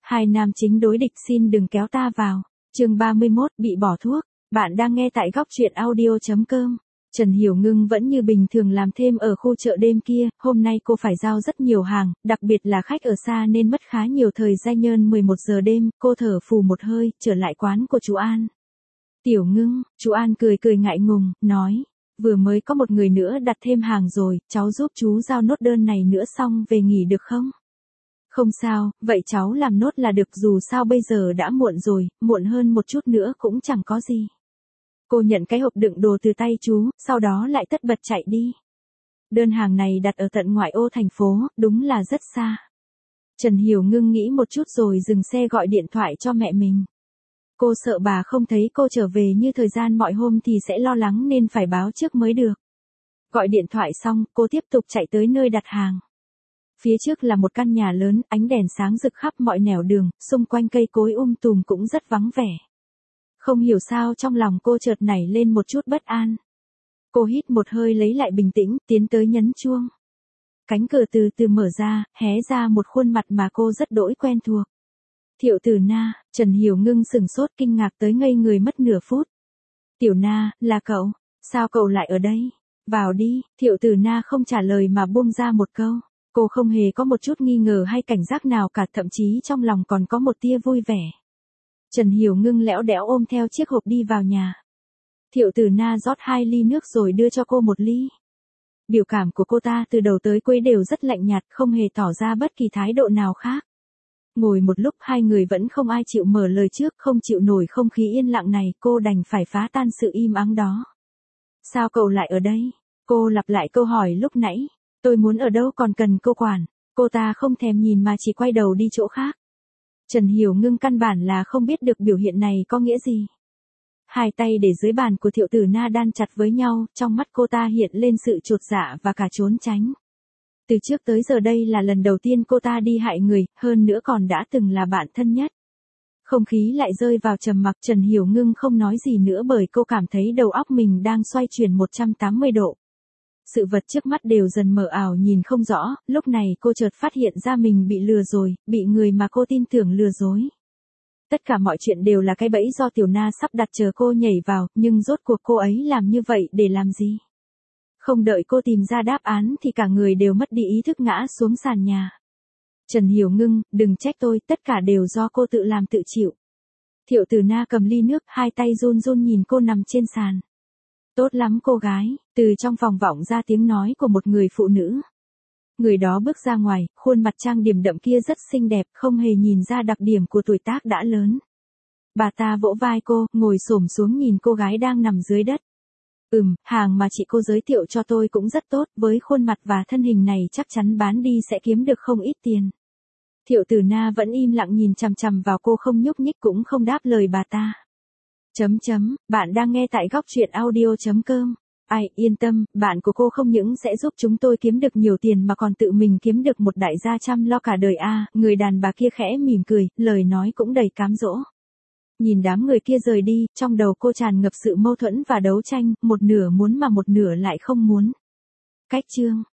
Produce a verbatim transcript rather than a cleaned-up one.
Hai nam chính đối địch xin đừng kéo ta vào. Chương ba mươi mốt bị bỏ thuốc. Bạn đang nghe tại góc truyện audio chấm com. Trần Hiểu Ngưng vẫn như bình thường làm thêm ở khu chợ đêm kia, hôm nay cô phải giao rất nhiều hàng, đặc biệt là khách ở xa nên mất khá nhiều thời gian. Nhơn mười một giờ đêm, cô thở phù một hơi, trở lại quán của chú An. Tiểu Ngưng, chú An cười cười ngại ngùng, nói, vừa mới có một người nữa đặt thêm hàng rồi, cháu giúp chú giao nốt đơn này nữa xong về nghỉ được không? Không sao, vậy cháu làm nốt là được, dù sao bây giờ đã muộn rồi, muộn hơn một chút nữa cũng chẳng có gì. Cô nhận cái hộp đựng đồ từ tay chú, sau đó lại tất bật chạy đi. Đơn hàng này đặt ở tận ngoại ô thành phố, đúng là rất xa. Trần Hiểu Ngưng nghĩ một chút rồi dừng xe gọi điện thoại cho mẹ mình. Cô sợ bà không thấy cô trở về như thời gian mọi hôm thì sẽ lo lắng nên phải báo trước mới được. Gọi điện thoại xong, cô tiếp tục chạy tới nơi đặt hàng. Phía trước là một căn nhà lớn, ánh đèn sáng rực khắp mọi nẻo đường, xung quanh cây cối um tùm cũng rất vắng vẻ. Không hiểu sao trong lòng cô chợt nảy lên một chút bất an. Cô hít một hơi lấy lại bình tĩnh, tiến tới nhấn chuông. Cánh cửa từ từ mở ra, hé ra một khuôn mặt mà cô rất đỗi quen thuộc. Thiệu Tử Na. Trần Hiểu Ngưng sừng sốt kinh ngạc tới ngây người mất nửa phút. Tiểu Na, là cậu, sao cậu lại ở đây? Vào đi. Thiệu Tử Na không trả lời mà buông ra một câu. Cô không hề có một chút nghi ngờ hay cảnh giác nào cả, thậm chí trong lòng còn có một tia vui vẻ. Trần Hiểu Ngưng lẽo đẽo ôm theo chiếc hộp đi vào nhà. Thiệu Tử Na rót hai ly nước rồi đưa cho cô một ly. Biểu cảm của cô ta từ đầu tới cuối đều rất lạnh nhạt, không hề tỏ ra bất kỳ thái độ nào khác. Ngồi một lúc hai người vẫn không ai chịu mở lời trước, không chịu nổi không khí yên lặng này, cô đành phải phá tan sự im ắng đó. Sao cậu lại ở đây? Cô lặp lại câu hỏi lúc nãy. Tôi muốn ở đâu còn cần cô quản. Cô ta không thèm nhìn mà chỉ quay đầu đi chỗ khác. Trần Hiểu Ngưng căn bản là không biết được biểu hiện này có nghĩa gì. Hai tay để dưới bàn của Thiệu Tử Na đan chặt với nhau, trong mắt cô ta hiện lên sự chột dạ và cả trốn tránh. Từ trước tới giờ đây là lần đầu tiên cô ta đi hại người, hơn nữa còn đã từng là bạn thân nhất. Không khí lại rơi vào trầm mặc, Trần Hiểu Ngưng không nói gì nữa bởi cô cảm thấy đầu óc mình đang xoay chuyển một trăm tám mươi độ. Sự vật trước mắt đều dần mờ ảo nhìn không rõ, lúc này cô chợt phát hiện ra mình bị lừa rồi, bị người mà cô tin tưởng lừa dối. Tất cả mọi chuyện đều là cái bẫy do Tiểu Na sắp đặt chờ cô nhảy vào, nhưng rốt cuộc cô ấy làm như vậy để làm gì? Không đợi cô tìm ra đáp án thì cả người đều mất đi ý thức ngã xuống sàn nhà. Trần Hiểu Ngưng, đừng trách tôi, tất cả đều do cô tự làm tự chịu. Thiệu Tử Na cầm ly nước, hai tay run run nhìn cô nằm trên sàn. Tốt lắm cô gái, từ trong phòng vọng ra tiếng nói của một người phụ nữ. Người đó bước ra ngoài, khuôn mặt trang điểm đậm kia rất xinh đẹp, không hề nhìn ra đặc điểm của tuổi tác đã lớn. Bà ta vỗ vai cô, ngồi xổm xuống nhìn cô gái đang nằm dưới đất. Ừm, hàng mà chị cô giới thiệu cho tôi cũng rất tốt, với khuôn mặt và thân hình này chắc chắn bán đi sẽ kiếm được không ít tiền. Thiệu Tử Na vẫn im lặng nhìn chằm chằm vào cô, không nhúc nhích cũng không đáp lời bà ta. Chấm chấm, bạn đang nghe tại góc truyện audio chấm com. Ai, yên tâm, bạn của cô không những sẽ giúp chúng tôi kiếm được nhiều tiền mà còn tự mình kiếm được một đại gia chăm lo cả đời a. À, người đàn bà kia khẽ mỉm cười, lời nói cũng đầy cám dỗ. Nhìn đám người kia rời đi, trong đầu cô tràn ngập sự mâu thuẫn và đấu tranh, một nửa muốn mà một nửa lại không muốn. Cách chương